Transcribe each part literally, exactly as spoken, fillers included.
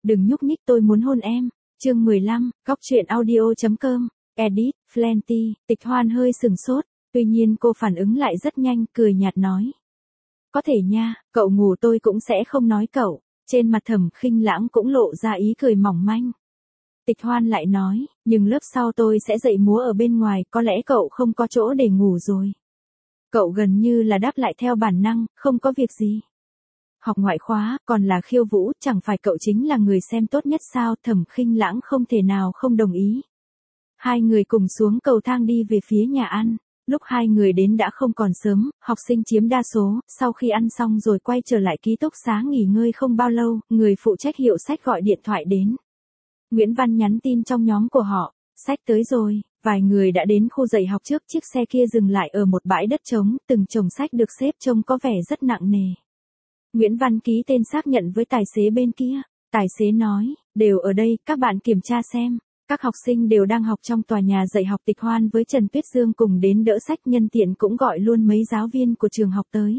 Đừng nhúc nhích tôi muốn hôn em. Chương mười lăm, góc truyện audio chấm com, edit, Flenty, Tịch Hoan hơi sừng sốt, tuy nhiên cô phản ứng lại rất nhanh, cười nhạt nói. Có thể nha, cậu ngủ tôi cũng sẽ không nói cậu. Trên mặt Thẩm Khinh Lãng cũng lộ ra ý cười mỏng manh. Tịch Hoan lại nói, nhưng lớp sau tôi sẽ dạy múa ở bên ngoài, có lẽ cậu không có chỗ để ngủ rồi. Cậu gần như là đáp lại theo bản năng, không có việc gì. Học ngoại khóa, còn là khiêu vũ, chẳng phải cậu chính là người xem tốt nhất sao? Thẩm Khinh Lãng không thể nào không đồng ý. Hai người cùng xuống cầu thang đi về phía nhà ăn. Lúc hai người đến đã không còn sớm, học sinh chiếm đa số, sau khi ăn xong rồi quay trở lại ký túc xá nghỉ ngơi không bao lâu, người phụ trách hiệu sách gọi điện thoại đến. Nguyễn Văn nhắn tin trong nhóm của họ, sách tới rồi, vài người đã đến khu dạy học trước, chiếc xe kia dừng lại ở một bãi đất trống, từng chồng sách được xếp trông có vẻ rất nặng nề. Nguyễn Văn ký tên xác nhận với tài xế bên kia, tài xế nói, đều ở đây, các bạn kiểm tra xem. Các học sinh đều đang học trong tòa nhà dạy học. Tịch Hoan với Trần Tuyết Dương cùng đến đỡ sách, nhân tiện cũng gọi luôn mấy giáo viên của trường học tới.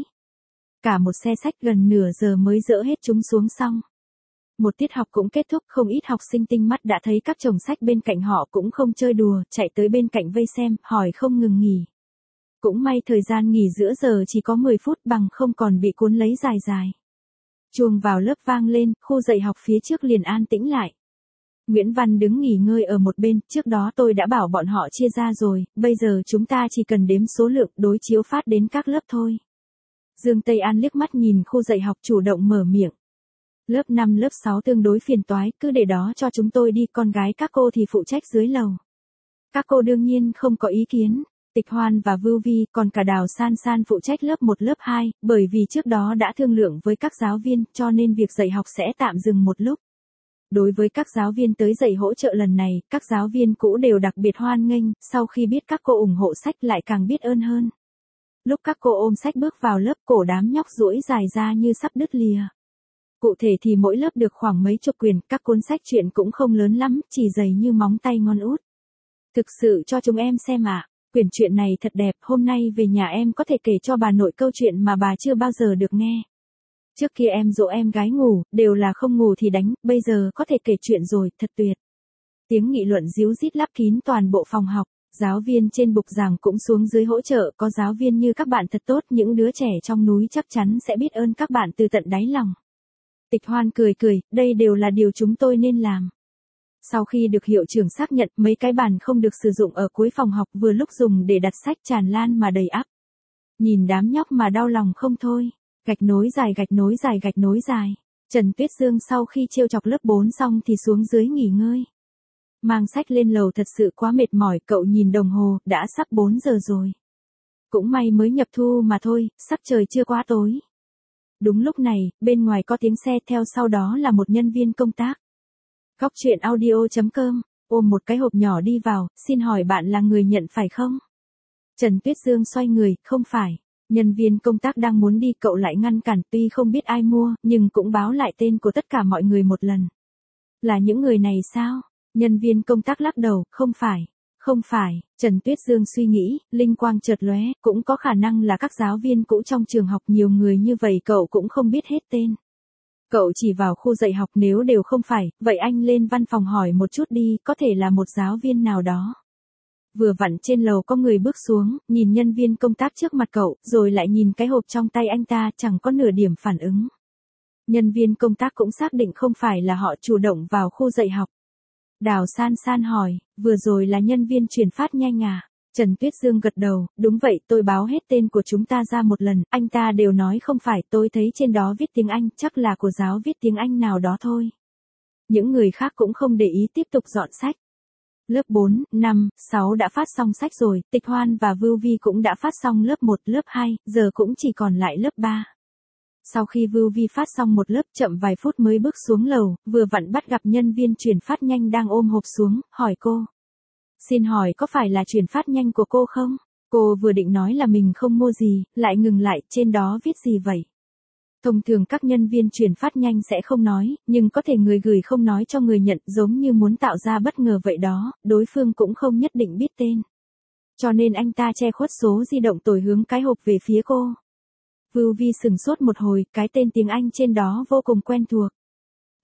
Cả một xe sách gần nửa giờ mới dỡ hết chúng xuống xong. Một tiết học cũng kết thúc, không ít học sinh tinh mắt đã thấy các chồng sách bên cạnh họ cũng không chơi đùa, chạy tới bên cạnh vây xem, hỏi không ngừng nghỉ. Cũng may thời gian nghỉ giữa giờ chỉ có mười phút, bằng không còn bị cuốn lấy dài dài. Chuông vào lớp vang lên, khu dạy học phía trước liền an tĩnh lại. Nguyễn Văn đứng nghỉ ngơi ở một bên, trước đó tôi đã bảo bọn họ chia ra rồi, bây giờ chúng ta chỉ cần đếm số lượng đối chiếu phát đến các lớp thôi. Dương Tây An liếc mắt nhìn khu dạy học chủ động mở miệng. Lớp năm lớp sáu tương đối phiền toái, cứ để đó cho chúng tôi đi, con gái các cô thì phụ trách dưới lầu. Các cô đương nhiên không có ý kiến. Tịch Hoan và Vưu Vi, còn cả Đào San San phụ trách lớp một lớp hai, bởi vì trước đó đã thương lượng với các giáo viên, cho nên việc dạy học sẽ tạm dừng một lúc. Đối với các giáo viên tới dạy hỗ trợ lần này, các giáo viên cũ đều đặc biệt hoan nghênh, sau khi biết các cô ủng hộ sách lại càng biết ơn hơn. Lúc các cô ôm sách bước vào lớp, cổ đám nhóc duỗi dài ra như sắp đứt lìa. Cụ thể thì mỗi lớp được khoảng mấy chục quyển, các cuốn sách truyện cũng không lớn lắm, chỉ dày như móng tay ngón út. Thực sự cho chúng em xem ạ, à, quyển truyện này thật đẹp, hôm nay về nhà em có thể kể cho bà nội câu chuyện mà bà chưa bao giờ được nghe. Trước kia em dỗ em gái ngủ, đều là không ngủ thì đánh, bây giờ có thể kể chuyện rồi, thật tuyệt. Tiếng nghị luận ríu rít lấp kín toàn bộ phòng học, giáo viên trên bục giảng cũng xuống dưới hỗ trợ, có giáo viên như các bạn thật tốt, những đứa trẻ trong núi chắc chắn sẽ biết ơn các bạn từ tận đáy lòng. Tịch Hoan cười cười, đây đều là điều chúng tôi nên làm. Sau khi được hiệu trưởng xác nhận, mấy cái bàn không được sử dụng ở cuối phòng học vừa lúc dùng để đặt sách tràn lan mà đầy ắp. Nhìn đám nhóc mà đau lòng không thôi. Gạch nối dài gạch nối dài gạch nối dài. Trần Tuyết Dương sau khi trêu chọc lớp bốn xong thì xuống dưới nghỉ ngơi. Mang sách lên lầu thật sự quá mệt mỏi, cậu nhìn đồng hồ, đã sắp bốn giờ rồi. Cũng may mới nhập thu mà thôi, sắc trời chưa quá tối. Đúng lúc này, bên ngoài có tiếng xe, theo sau đó là một nhân viên công tác. Góc truyện audio chấm com, ôm một cái hộp nhỏ đi vào, xin hỏi bạn là người nhận phải không? Trần Tuyết Dương xoay người, không phải. Nhân viên công tác đang muốn đi, cậu lại ngăn cản, tuy không biết ai mua, nhưng cũng báo lại tên của tất cả mọi người một lần. Là những người này sao? Nhân viên công tác lắc đầu, không phải, không phải. Trần Tuyết Dương suy nghĩ, linh quang chợt lóe, cũng có khả năng là các giáo viên cũ trong trường học, nhiều người như vậy cậu cũng không biết hết tên. Cậu chỉ vào khu dạy học, nếu đều không phải, vậy anh lên văn phòng hỏi một chút đi, có thể là một giáo viên nào đó. Vừa vặn trên lầu có người bước xuống, nhìn nhân viên công tác trước mặt cậu, rồi lại nhìn cái hộp trong tay anh ta, chẳng có nửa điểm phản ứng. Nhân viên công tác cũng xác định không phải là họ chủ động vào khu dạy học. Đào San San hỏi, vừa rồi là nhân viên truyền phát nhanh à? Trần Tuyết Dương gật đầu, đúng vậy, tôi báo hết tên của chúng ta ra một lần, anh ta đều nói không phải, tôi thấy trên đó viết tiếng Anh, chắc là của giáo viết tiếng Anh nào đó thôi. Những người khác cũng không để ý, tiếp tục dọn sách. Lớp bốn, năm, sáu đã phát xong sách rồi, Tịch Hoan và Vưu Vi cũng đã phát xong lớp một, lớp hai, giờ cũng chỉ còn lại lớp ba. Sau khi Vưu Vi phát xong một lớp, chậm vài phút mới bước xuống lầu, vừa vặn bắt gặp nhân viên chuyển phát nhanh đang ôm hộp xuống, hỏi cô. Xin hỏi có phải là chuyển phát nhanh của cô không? Cô vừa định nói là mình không mua gì, lại ngừng lại, trên đó viết gì vậy? Thông thường các nhân viên chuyển phát nhanh sẽ không nói, nhưng có thể người gửi không nói cho người nhận, giống như muốn tạo ra bất ngờ vậy đó, đối phương cũng không nhất định biết tên. Cho nên anh ta che khuất số di động tồi hướng cái hộp về phía cô. Vưu Vi sừng sốt một hồi, cái tên tiếng Anh trên đó vô cùng quen thuộc.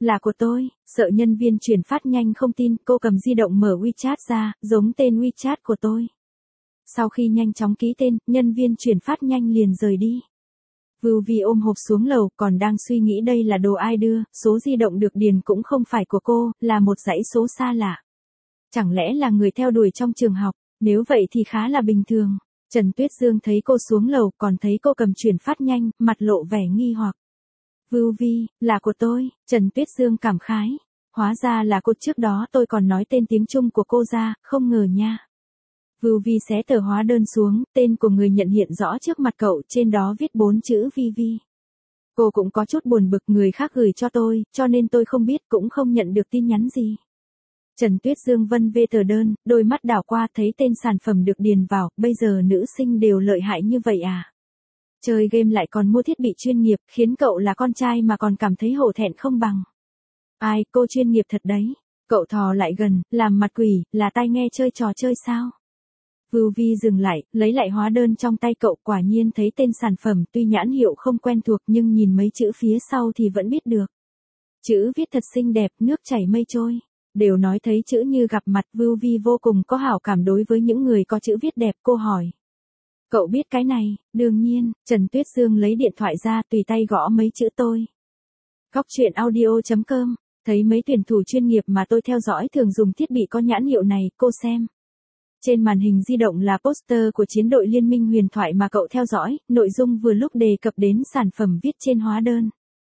là của tôi, sợ nhân viên chuyển phát nhanh không tin, cô cầm di động mở WeChat ra, giống tên WeChat của tôi. Sau khi nhanh chóng ký tên, nhân viên chuyển phát nhanh liền rời đi. Vưu Vi ôm hộp xuống lầu, còn đang suy nghĩ đây là đồ ai đưa, số di động được điền cũng không phải của cô, là một dãy số xa lạ. Chẳng lẽ là người theo đuổi trong trường học, nếu vậy thì khá là bình thường. Trần Tuyết Dương thấy cô xuống lầu, còn thấy cô cầm chuyển phát nhanh, mặt lộ vẻ nghi hoặc. Vưu Vi, là của tôi, Trần Tuyết Dương cảm khái. Hóa ra là cô, trước đó tôi còn nói tên tiếng Trung của cô ra, không ngờ nha. Vưu Vi xé tờ hóa đơn xuống, tên của người nhận hiện rõ trước mặt cậu, trên đó viết bốn chữ Vi Vi. Cô cũng có chút buồn bực, người khác gửi cho tôi, cho nên tôi không biết, cũng không nhận được tin nhắn gì. Trần Tuyết Dương vân vê tờ đơn, đôi mắt đảo qua thấy tên sản phẩm được điền vào, bây giờ nữ sinh đều lợi hại như vậy à? Chơi game lại còn mua thiết bị chuyên nghiệp, khiến cậu là con trai mà còn cảm thấy hổ thẹn không bằng. Ai, cô chuyên nghiệp thật đấy. Cậu thò lại gần, làm mặt quỷ, là tai nghe chơi trò chơi sao? Vưu Vi dừng lại, lấy lại hóa đơn trong tay cậu, quả nhiên thấy tên sản phẩm, tuy nhãn hiệu không quen thuộc nhưng nhìn mấy chữ phía sau thì vẫn biết được. Chữ viết thật xinh đẹp, nước chảy mây trôi. Đều nói thấy chữ như gặp mặt, Vưu Vi vô cùng có hảo cảm đối với những người có chữ viết đẹp, cô hỏi. Cậu biết cái này, đương nhiên, Trần Tuyết Dương lấy điện thoại ra, tùy tay gõ mấy chữ tôi. Góc truyện audio chấm com, thấy mấy tuyển thủ chuyên nghiệp mà tôi theo dõi thường dùng thiết bị có nhãn hiệu này, cô xem. Trên màn hình di động là poster của chiến đội Liên minh huyền thoại mà cậu theo dõi, nội dung vừa lúc đề cập đến sản phẩm viết trên hóa đơn.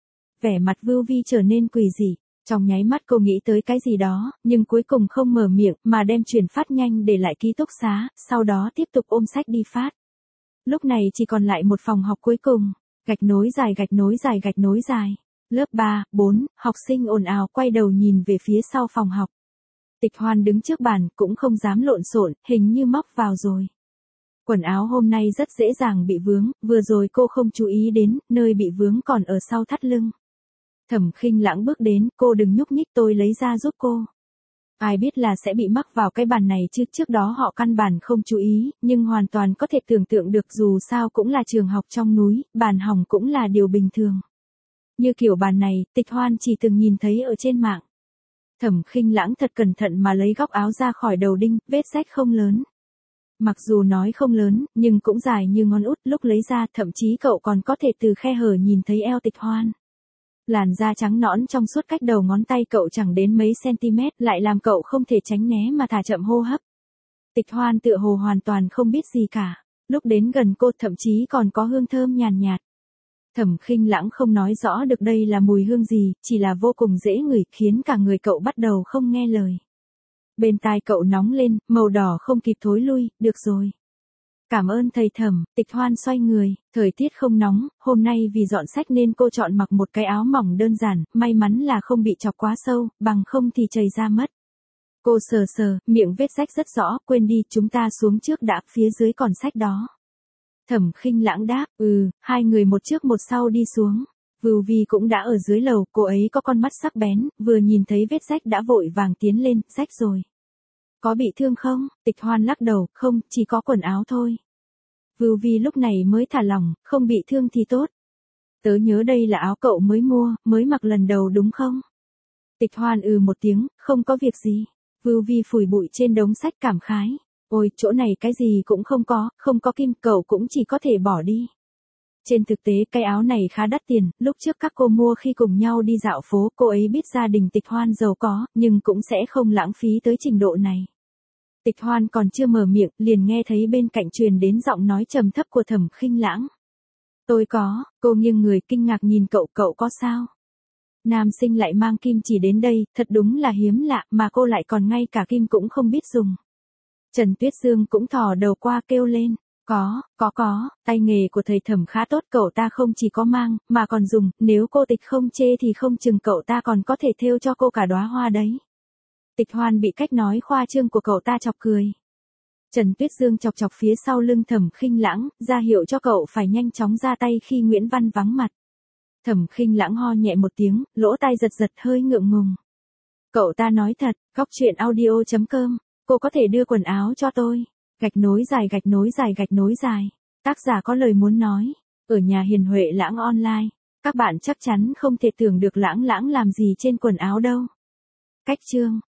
Vẻ mặt Vưu Vi trở nên quỷ dị. Trong nháy mắt cô nghĩ tới cái gì đó, nhưng cuối cùng không mở miệng, mà đem chuyển phát nhanh để lại ký túc xá, sau đó tiếp tục ôm sách đi phát. Lúc này chỉ còn lại một phòng học cuối cùng, gạch nối dài gạch nối dài gạch nối dài. Lớp ba, bốn, học sinh ồn ào quay đầu nhìn về phía sau phòng học. Tịch Hoan đứng trước bàn, cũng không dám lộn xộn, hình như móc vào rồi. Quần áo hôm nay rất dễ dàng bị vướng, vừa rồi cô không chú ý đến, nơi bị vướng còn ở sau thắt lưng. Thẩm Khinh Lãng bước đến, cô đừng nhúc nhích, tôi lấy ra giúp cô. Ai biết là sẽ bị mắc vào cái bàn này chứ, trước đó họ căn bản không chú ý, nhưng hoàn toàn có thể tưởng tượng được, dù sao cũng là trường học trong núi, bàn hỏng cũng là điều bình thường. Như kiểu bàn này, Tịch Hoan chỉ từng nhìn thấy ở trên mạng. Thẩm Khinh Lãng thật cẩn thận mà lấy góc áo ra khỏi đầu đinh, vết rách không lớn. Mặc dù nói không lớn, nhưng cũng dài như ngón út, lúc lấy ra thậm chí cậu còn có thể từ khe hở nhìn thấy eo Tịch Hoan. Làn da trắng nõn trong suốt cách đầu ngón tay cậu chẳng đến mấy cm, lại làm cậu không thể tránh né mà thả chậm hô hấp. Tịch Hoan tựa hồ hoàn toàn không biết gì cả. Lúc đến gần cô thậm chí còn có hương thơm nhàn nhạt, nhạt. Thẩm Khinh Lãng không nói rõ được đây là mùi hương gì, chỉ là vô cùng dễ ngửi, khiến cả người cậu bắt đầu không nghe lời. Bên tai cậu nóng lên, màu đỏ không kịp thối lui, được rồi. Cảm ơn thầy Thẩm. Tịch Hoan xoay người, thời tiết không nóng, hôm nay vì dọn sách nên cô chọn mặc một cái áo mỏng đơn giản, may mắn là không bị chọc quá sâu, bằng không thì chảy ra mất. Cô sờ sờ, miệng vết rách rất rõ, quên đi, chúng ta xuống trước đã, phía dưới còn sách đó. Thẩm Khinh Lãng đáp, ừ, hai người một trước một sau đi xuống. Vưu Vi cũng đã ở dưới lầu, cô ấy có con mắt sắc bén, vừa nhìn thấy vết rách đã vội vàng tiến lên, rách rồi. Có bị thương không? Tịch Hoan lắc đầu, không, chỉ có quần áo thôi. Vưu Vi lúc này mới thả lỏng, không bị thương thì tốt. Tớ nhớ đây là áo cậu mới mua, mới mặc lần đầu đúng không? Tịch Hoan ừ một tiếng, không có việc gì. Vưu Vi phủi bụi trên đống sách cảm khái. Ôi, chỗ này cái gì cũng không có, không có kim, cậu cũng chỉ có thể bỏ đi. Trên thực tế cái áo này khá đắt tiền, lúc trước các cô mua khi cùng nhau đi dạo phố, cô ấy biết gia đình Tịch Hoan giàu có, nhưng cũng sẽ không lãng phí tới trình độ này. Tịch Hoan còn chưa mở miệng, liền nghe thấy bên cạnh truyền đến giọng nói trầm thấp của Thẩm Khinh Lãng. Tôi có, cô nghiêng người kinh ngạc nhìn cậu, cậu có sao? Nam sinh lại mang kim chỉ đến đây, thật đúng là hiếm lạ, mà cô lại còn ngay cả kim cũng không biết dùng. Trần Tuyết Dương cũng thò đầu qua kêu lên. Có, có có, tay nghề của thầy Thẩm khá tốt, cậu ta không chỉ có mang, mà còn dùng, nếu cô Tịch không chê thì không chừng cậu ta còn có thể thêu cho cô cả đóa hoa đấy. Tịch Hoan bị cách nói khoa trương của cậu ta chọc cười. Trần Tuyết Dương chọc chọc phía sau lưng Thẩm Khinh Lãng, ra hiệu cho cậu phải nhanh chóng ra tay khi Nguyễn Văn vắng mặt. Thẩm Khinh Lãng ho nhẹ một tiếng, lỗ tai giật giật hơi ngượng ngùng. Cậu ta nói thật, góc truyện audio chấm com, cô có thể đưa quần áo cho tôi. Gạch nối dài gạch nối dài gạch nối dài. Tác giả có lời muốn nói. Ở nhà Hiền Huệ Lãng online. Các bạn chắc chắn không thể tưởng được Lãng Lãng làm gì trên quần áo đâu. Cách chương